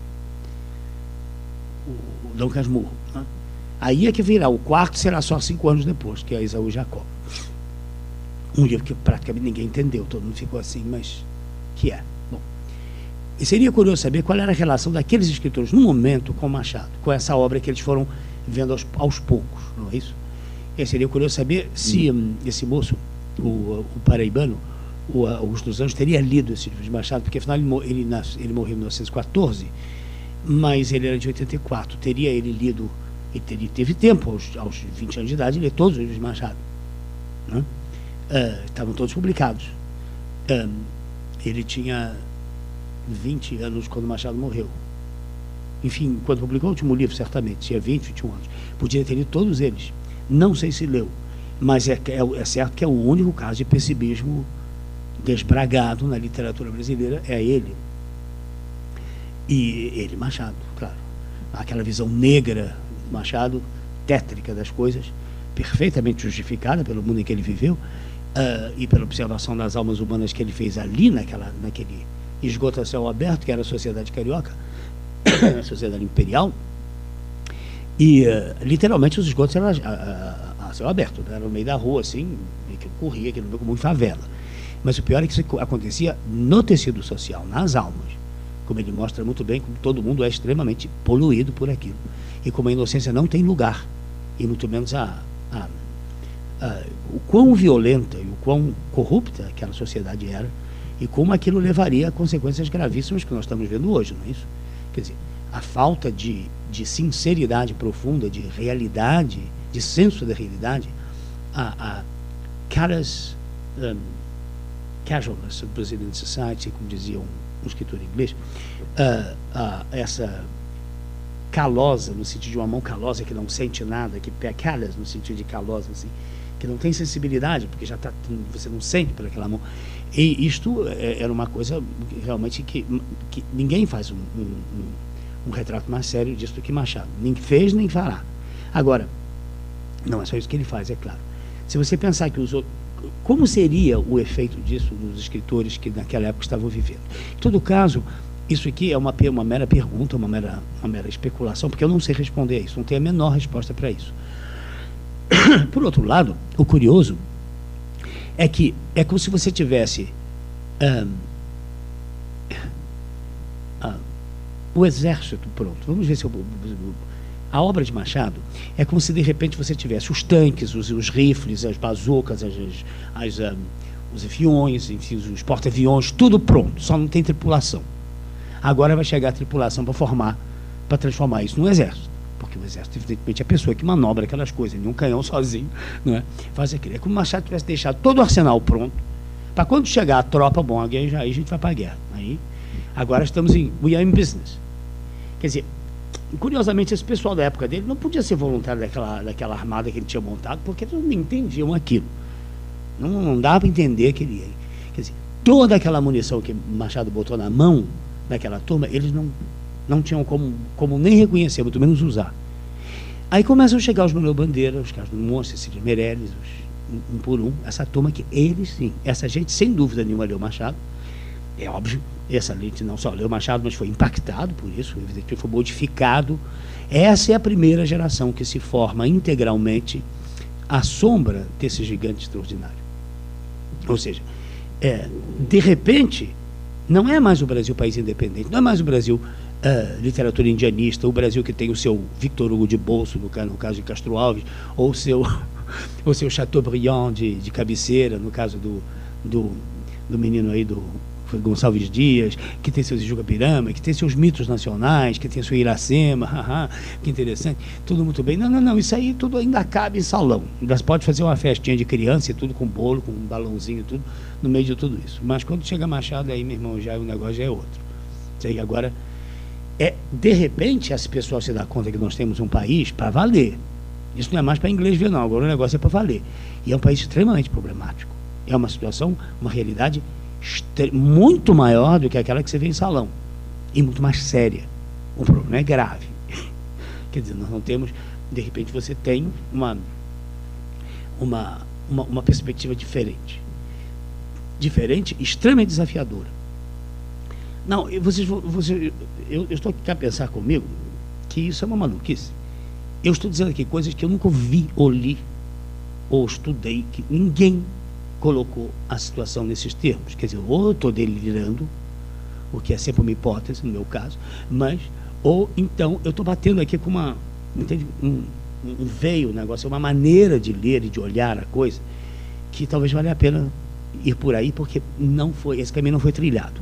Speaker 1: o Dom Casmurro, né? Aí é que virá, o quarto será só cinco anos depois, que é Esaú e Jacó. Um livro que praticamente ninguém entendeu, todo mundo ficou assim, mas que é? Bom, e seria curioso saber qual era a relação daqueles escritores no momento com Machado, com essa obra que eles foram vendo aos, aos poucos, não é isso? E seria curioso saber se hum, esse moço, o, o paraibano, o Augusto dos Anjos, teria lido esse livro de Machado, porque afinal ele, ele, nasce, ele morreu em mil novecentos e quatorze, mas ele era de oitenta e quatro, teria ele lido, ele teve tempo, aos, aos vinte anos de idade, ler todos os livros de Machado, né? Uh, estavam todos publicados. Uh, ele tinha vinte anos quando Machado morreu. Enfim, quando publicou o último livro, certamente, tinha vinte, vinte e um anos. Podia ter lido todos eles. Não sei se leu, mas é, é, é certo que é o único caso de pessimismo desbragado na literatura brasileira, é ele. E ele, Machado, claro. Aquela visão negra, Machado, tétrica das coisas, perfeitamente justificada pelo mundo em que ele viveu, uh, e pela observação das almas humanas que ele fez ali, naquela, naquele esgoto a céu aberto, que era a sociedade carioca, a sociedade imperial, e uh, literalmente os esgotos eram a, a, a céu aberto, né? Era no meio da rua, assim, que corria, aquilo como em favela. Mas o pior é que isso acontecia no tecido social, nas almas, como ele mostra muito bem, como todo mundo é extremamente poluído por aquilo, e como a inocência não tem lugar, e muito menos a Ah, ah, o quão violenta e o quão corrupta aquela sociedade era e como aquilo levaria a consequências gravíssimas que nós estamos vendo hoje, não é isso? Quer dizer, a falta de, de sinceridade profunda, de realidade, de senso da realidade, a, a caras um, casualness of Brazilian society, como dizia um, um escritor inglês, uh, uh, essa calosa, no sentido de uma mão calosa que não sente nada, que pé callous, no sentido de calosa, assim, que não tem sensibilidade, porque já tá, você não sente por aquela mão. E isto é, era uma coisa realmente que, que ninguém faz um, um, um, um retrato mais sério disso do que Machado. Nem fez, nem fará. Agora, não é só isso que ele faz, é claro. Se você pensar que os outros... Como seria o efeito disso nos escritores que naquela época estavam vivendo? Em todo caso, isso aqui é uma, uma mera pergunta, uma mera, uma mera especulação, porque eu não sei responder a isso, não tenho a menor resposta para isso. Por outro lado, o curioso é que é como se você tivesse um, um, o exército pronto. Vamos ver se eu... A obra de Machado é como se, de repente, você tivesse os tanques, os, os rifles, as bazucas, as, as, as, um, os aviões, enfim, os porta-aviões, tudo pronto, só não tem tripulação. Agora vai chegar a tripulação para formar, para transformar isso num exército. Porque o exército, evidentemente, é a pessoa que manobra aquelas coisas, nenhum canhão sozinho, não é? Faz aquilo. É como o Machado tivesse deixado todo o arsenal pronto, para quando chegar a tropa, bom, aí, já, aí a gente vai para a guerra. Aí, agora estamos em... We are in business. Quer dizer, curiosamente, esse pessoal da época dele não podia ser voluntário daquela, daquela armada que ele tinha montado, porque eles não entendiam aquilo. Não, não dava para entender que ele... Quer dizer, toda aquela munição que Machado botou na mão daquela turma, eles não, não tinham como, como nem reconhecer, muito menos usar. Aí começam a chegar os Manuel Bandeira, os Carlos Drummond, Cecília Meirelles, os, um, um por um, essa turma que eles, sim, essa gente, sem dúvida nenhuma, leu Machado. É óbvio, essa gente não só leu Machado, mas foi impactado por isso, evidentemente foi modificado. Essa é a primeira geração que se forma integralmente à sombra desse gigante extraordinário. Ou seja, é, de repente, não é mais o Brasil país independente, não é mais o Brasil uh, literatura indianista, o Brasil que tem o seu Victor Hugo de bolso, no, no caso de Castro Alves, ou o seu, o seu Chateaubriand de, de cabeceira, no caso do, do, do menino aí do Gonçalves Dias, que tem seus Ijuca-Pirama, que tem seus mitos nacionais, que tem seu Iracema, haha, que interessante, tudo muito bem. Não, não, não, isso aí tudo ainda cabe em salão. Ainda pode fazer uma festinha de criança e tudo com bolo, com um balãozinho, tudo, no meio de tudo isso. Mas quando chega Machado, aí, meu irmão, já o negócio já é outro. Isso aí agora, é, de repente, esse pessoal se dá conta que nós temos um país para valer. Isso não é mais para inglês ver, não. Agora o negócio é para valer. E é um país extremamente problemático. É uma situação, uma realidade muito maior do que aquela que você vê em salão e muito mais séria. O problema é grave. Quer dizer, nós não temos, de repente você tem uma uma, uma, uma perspectiva diferente diferente, extremamente desafiadora. Não, vocês, vocês eu, eu estou aqui a pensar comigo que isso é uma maluquice. Eu estou dizendo aqui coisas que eu nunca vi ou li ou estudei, que ninguém colocou a situação nesses termos. Quer dizer, ou eu estou delirando, o que é sempre uma hipótese, no meu caso, mas, ou então eu estou batendo aqui com uma, entende? Um, um veio, um negócio, uma maneira de ler e de olhar a coisa, que talvez valha a pena ir por aí, porque não foi, esse caminho não foi trilhado.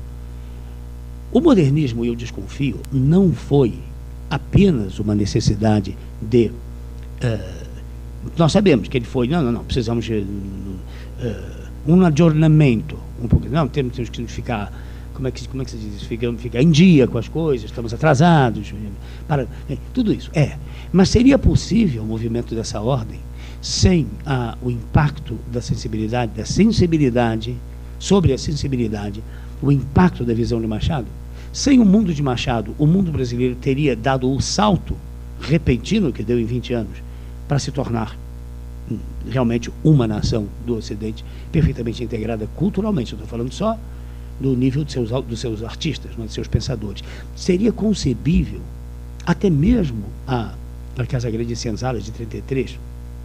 Speaker 1: O modernismo, eu desconfio, não foi apenas uma necessidade de... Uh, nós sabemos que ele foi, não, não, não, precisamos de uh, um aggiornamento, um pouco, não, temos, temos que ficar, como é que, como é que se diz, ficar, ficar em dia com as coisas, estamos atrasados, para, é, tudo isso, é, mas seria possível o movimento dessa ordem sem ah, o impacto da sensibilidade, da sensibilidade, sobre a sensibilidade, o impacto da visão de Machado? Sem o mundo de Machado, o mundo brasileiro teria dado o salto repentino que deu em vinte anos, para se tornar realmente uma nação do Ocidente perfeitamente integrada culturalmente. Eu estou falando só do nível dos seus, dos seus artistas, não, dos seus pensadores. Seria concebível, até mesmo a, a Casa Grande de Senzalas, de trinta e três,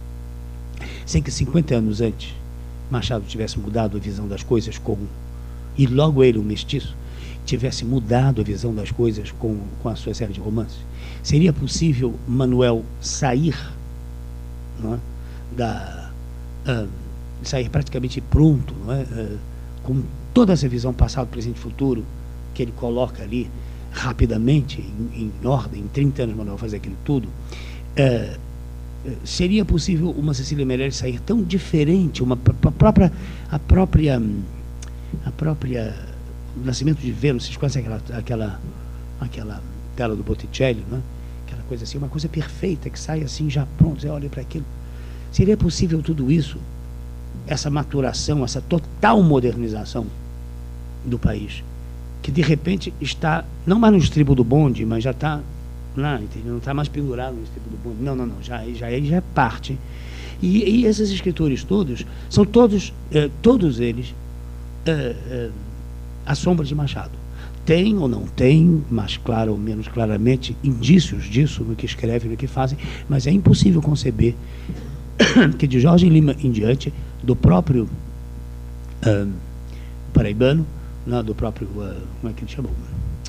Speaker 1: sem que cinquenta anos antes Machado tivesse mudado a visão das coisas com, e logo ele, um mestiço, tivesse mudado a visão das coisas com, com a sua série de romances. Seria possível Manuel sair, não é, da, uh, sair praticamente pronto, não é, uh, com toda essa visão passado, presente e futuro que ele coloca ali rapidamente, em, em ordem, em trinta anos Manuel fazer aquilo tudo. Uh, seria possível uma Cecília Meirelles sair tão diferente, uma a própria a própria a própria o Nascimento de Vênus, vocês conhecem aquela aquela aquela tela do Botticelli, né? Aquela coisa assim, uma coisa perfeita que sai assim já pronto, você olha para aquilo. Seria possível tudo isso, essa maturação, essa total modernização do país, que de repente está não mais no estribo do bonde, mas já está lá, entendeu? Não está mais pendurado no estribo do bonde. Não, não, não, já já já é parte. E, e esses escritores todos são todos eh, todos eles eh, eh, à sombra de Machado. Tem ou não tem, mais claro ou menos claramente, indícios disso no que escrevem, no que fazem, mas é impossível conceber que de Jorge Lima em diante, do próprio uh, paraibano, não, do próprio, uh, como é que ele chamou?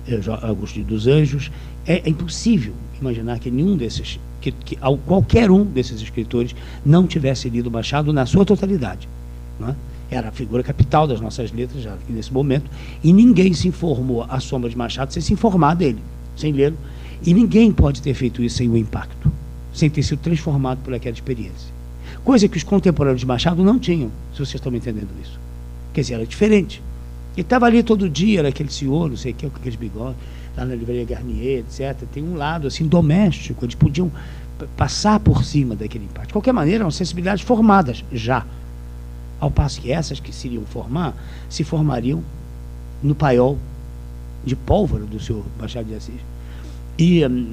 Speaker 1: Augusto dos Anjos. É, é impossível imaginar que nenhum desses, que, que qualquer um desses escritores não tivesse lido Machado na sua totalidade, não é? Era a figura capital das nossas letras já nesse momento, e ninguém se informou à sombra de Machado sem se informar dele, sem lê-lo, e ninguém pode ter feito isso sem o impacto, sem ter sido transformado por aquela experiência. Coisa que os contemporâneos de Machado não tinham, se vocês estão me entendendo isso. Quer dizer, era diferente. Ele estava ali todo dia, era aquele senhor, não sei o que, com aqueles bigodes, lá na livraria Garnier, etcétera. Tem um lado assim doméstico, eles podiam passar por cima daquele impacto. De qualquer maneira, eram sensibilidades formadas já. Ao passo que essas que se iriam formar, se formariam no paiol de pólvora do senhor Machado de Assis. E, hum,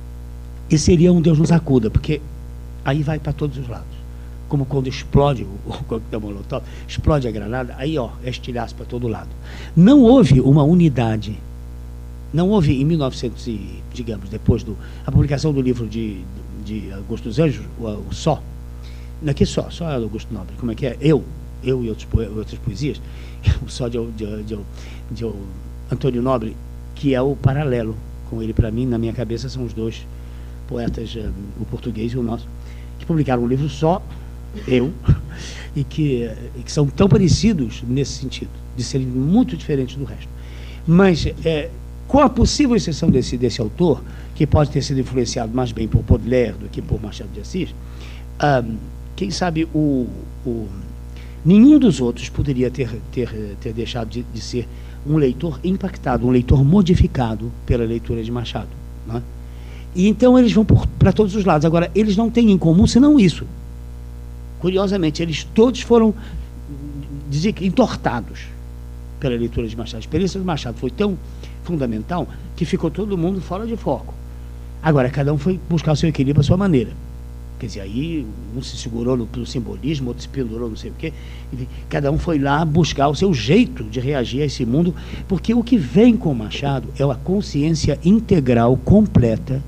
Speaker 1: e seria um Deus nos acuda, porque aí vai para todos os lados. Como quando explode o, o coquetel Molotov, explode a granada, aí ó, é estilhaço para todo lado. Não houve uma unidade, não houve em mil e novecentos, e, digamos, depois da publicação do livro de, de Augusto dos Anjos, o, o Só, Aqui só, só Augusto Nobre, como é que é? Eu, eu e outros, outras poesias, só de, de, de, de Antônio Nobre, que é o paralelo com ele, para mim, na minha cabeça, são os dois poetas, o português e o nosso, que publicaram um livro só, eu, e que, e que são tão parecidos nesse sentido, de serem muito diferentes do resto. Mas, é, com a possível exceção desse, desse autor, que pode ter sido influenciado mais bem por Baudelaire do que por Machado de Assis, um, quem sabe o, o, nenhum dos outros poderia ter, ter, ter deixado de, de ser um leitor impactado, um leitor modificado pela leitura de Machado, não é? E então eles vão para todos os lados. Agora, eles não têm em comum senão isso. Curiosamente, eles todos foram dizer, entortados pela leitura de Machado. A experiência de Machado foi tão fundamental que ficou todo mundo fora de foco. Agora, cada um foi buscar o seu equilíbrio à sua maneira. Quer dizer, aí um se segurou no, no simbolismo, outro se pendurou não sei o quê. Enfim, cada um foi lá buscar o seu jeito de reagir a esse mundo, porque o que vem com Machado é a consciência integral, completa,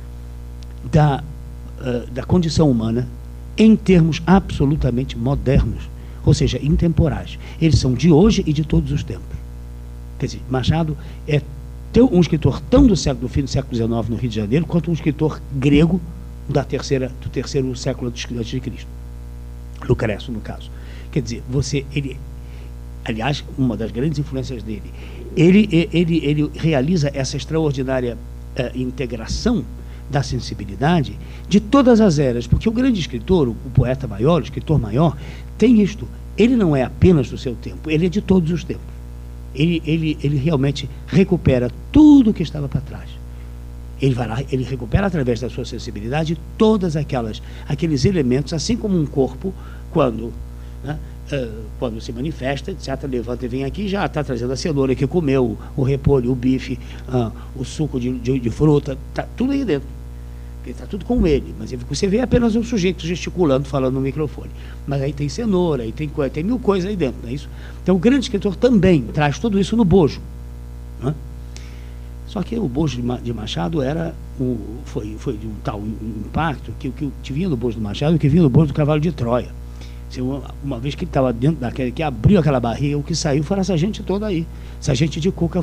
Speaker 1: da, uh, da condição humana em termos absolutamente modernos, ou seja, intemporais. Eles são de hoje e de todos os tempos. Quer dizer, Machado é tão, um escritor tão do, século, do fim do século dezenove no Rio de Janeiro, quanto um escritor grego da terceira, do terceiro século antes de Cristo. Lucrécio, no caso. Quer dizer, você, ele, aliás, uma das grandes influências dele, ele, ele, ele realiza essa extraordinária uh, integração da sensibilidade de todas as eras, porque o grande escritor, o, o poeta maior, o escritor maior, tem isto. Ele não é apenas do seu tempo, ele é de todos os tempos. Ele, ele, ele realmente recupera tudo o que estava para trás. Ele vai lá, ele recupera através da sua sensibilidade todas aquelas, aqueles elementos, assim como um corpo, quando, né, uh, quando se manifesta, etcétera, levanta e vem aqui, já está trazendo a cenoura que comeu, o repolho, o bife, uh, o suco de, de, de fruta, está tudo aí dentro. Está tudo com ele, mas você vê apenas um sujeito gesticulando, falando no microfone. Mas aí tem cenoura, aí tem, tem mil coisas aí dentro, não é isso? Então o grande escritor também traz tudo isso no bojo, né? Só que o bojo de Machado era um, foi, foi de um tal impacto que o que, que vinha no bojo do Machado, o que vinha no bojo do cavalo de Troia. Se uma, uma vez que ele estava dentro daquele, que abriu aquela barriga, o que saiu foi essa gente toda aí, essa gente de cuca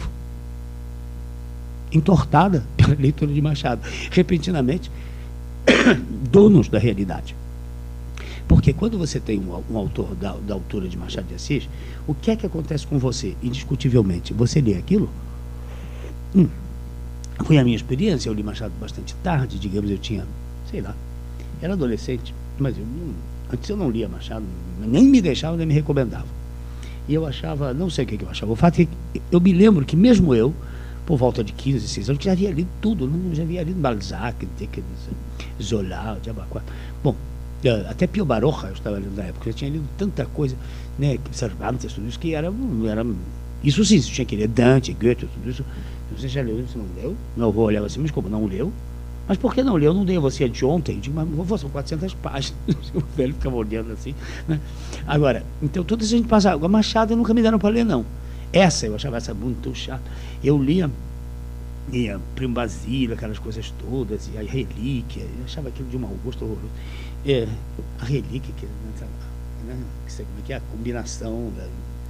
Speaker 1: entortada pela leitura de Machado, repentinamente donos da realidade. Porque quando você tem um, um autor da, da altura de Machado de Assis, o que é que acontece com você? Indiscutivelmente, você lê aquilo. Hum, foi a minha experiência, eu li Machado bastante tarde, digamos, eu tinha, sei lá, era adolescente, mas eu, antes eu não lia Machado, nem me deixava, nem me recomendava. E eu achava, não sei o que eu achava, o fato é que eu me lembro que mesmo eu, por volta de quinze, dezesseis anos, já havia lido tudo, não, já havia lido Balzac, Zola, Jabaquara. Bom, até Pio Baroja eu estava lendo na época, eu já tinha lido tanta coisa, né, Cervantes, tudo isso, que era, era isso sim, você tinha que ler Dante, Goethe, tudo isso. Você já leu, você não leu? Meu avô olhava assim, mas como não leu? Mas por que não leu? Eu não dei a você de ontem. Eu digo, mas vovô, são quatrocentas páginas. O velho ficava olhando assim, né? Agora, então, toda essa gente passava. Agora, Machado nunca me deram para ler, não. Essa, eu achava essa muito chata. Eu lia, lia Primo Basílio, aquelas coisas todas, e a Relíquia, eu achava aquilo de um mau gosto horroroso. É, a Relíquia, que, né, que, como é que é a combinação da,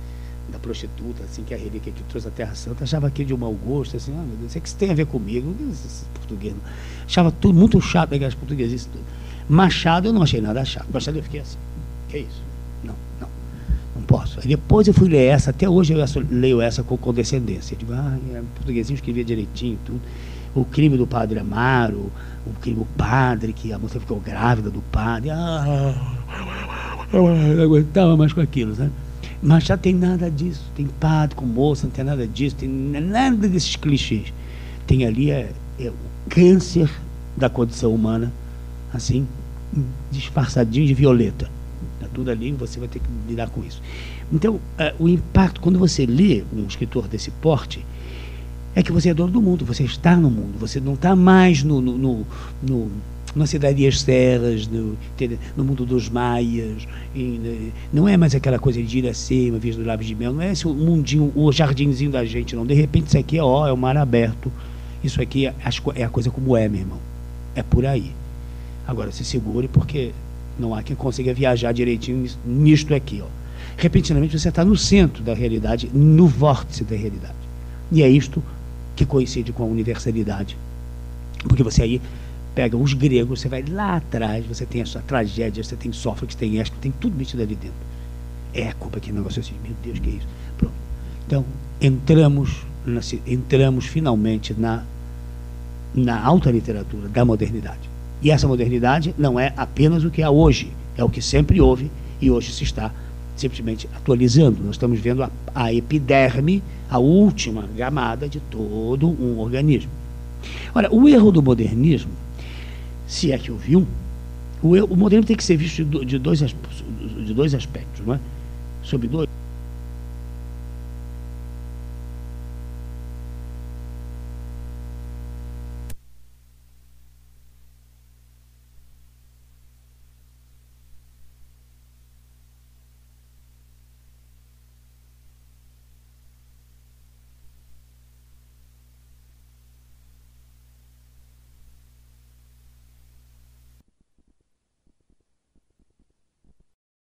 Speaker 1: da prostituta, assim, que é a relíquia que trouxe a Terra Santa, achava aquilo de um mau gosto, assim, ah, meu Deus, isso é que isso tem a ver comigo, esse português. Achava tudo muito chato, aquelas portugueses. Machado, eu não achei nada chato. Machado, eu fiquei assim, que é isso? Não, não, não posso. Aí depois eu fui ler essa, até hoje eu leio essa com condescendência. Tipo, ah, é, o portuguesinho escrevia direitinho, tudo. O crime do padre Amaro, o crime do padre, que a moça ficou grávida do padre, ah, eu não aguentava mais com aquilo, sabe? Mas já tem nada disso, tem padre com moça, não tem nada disso, tem nada desses clichês. Tem ali é, é o câncer da condição humana, assim, disfarçadinho de violeta. Tá tudo ali, você vai ter que lidar com isso. Então, é, o impacto, quando você lê um escritor desse porte, é que você é dono do mundo, você está no mundo, você não está mais no, no, no, no na cidade das serras, no, no mundo dos maias, e, não é mais aquela coisa de Iracema, Vista do Lápis de Mel, não é esse o mundinho, o jardinzinho da gente, não. De repente isso aqui é, ó, é o mar aberto, isso aqui é, é a coisa como é, meu irmão. É por aí. Agora, se segure, porque não há quem consiga viajar direitinho nisto aqui, ó. Repentinamente você está no centro da realidade, no vórtice da realidade. E é isto que coincide com a universalidade. Porque você aí pega os gregos, você vai lá atrás, você tem a sua tragédia, você tem Sófocles, tem Ésquilo, tem tudo metido ali dentro. É a culpa, aquele negócio assim, meu Deus, que é isso? Pronto. Então, entramos, na, entramos finalmente na, na alta literatura da modernidade. E essa modernidade não é apenas o que há hoje, é o que sempre houve e hoje se está simplesmente atualizando. Nós estamos vendo a, a epiderme, a última camada de todo um organismo. Ora, o erro do modernismo, se é que houve um, o, erro, o modernismo tem que ser visto de dois, de dois aspectos, não é? Sob dois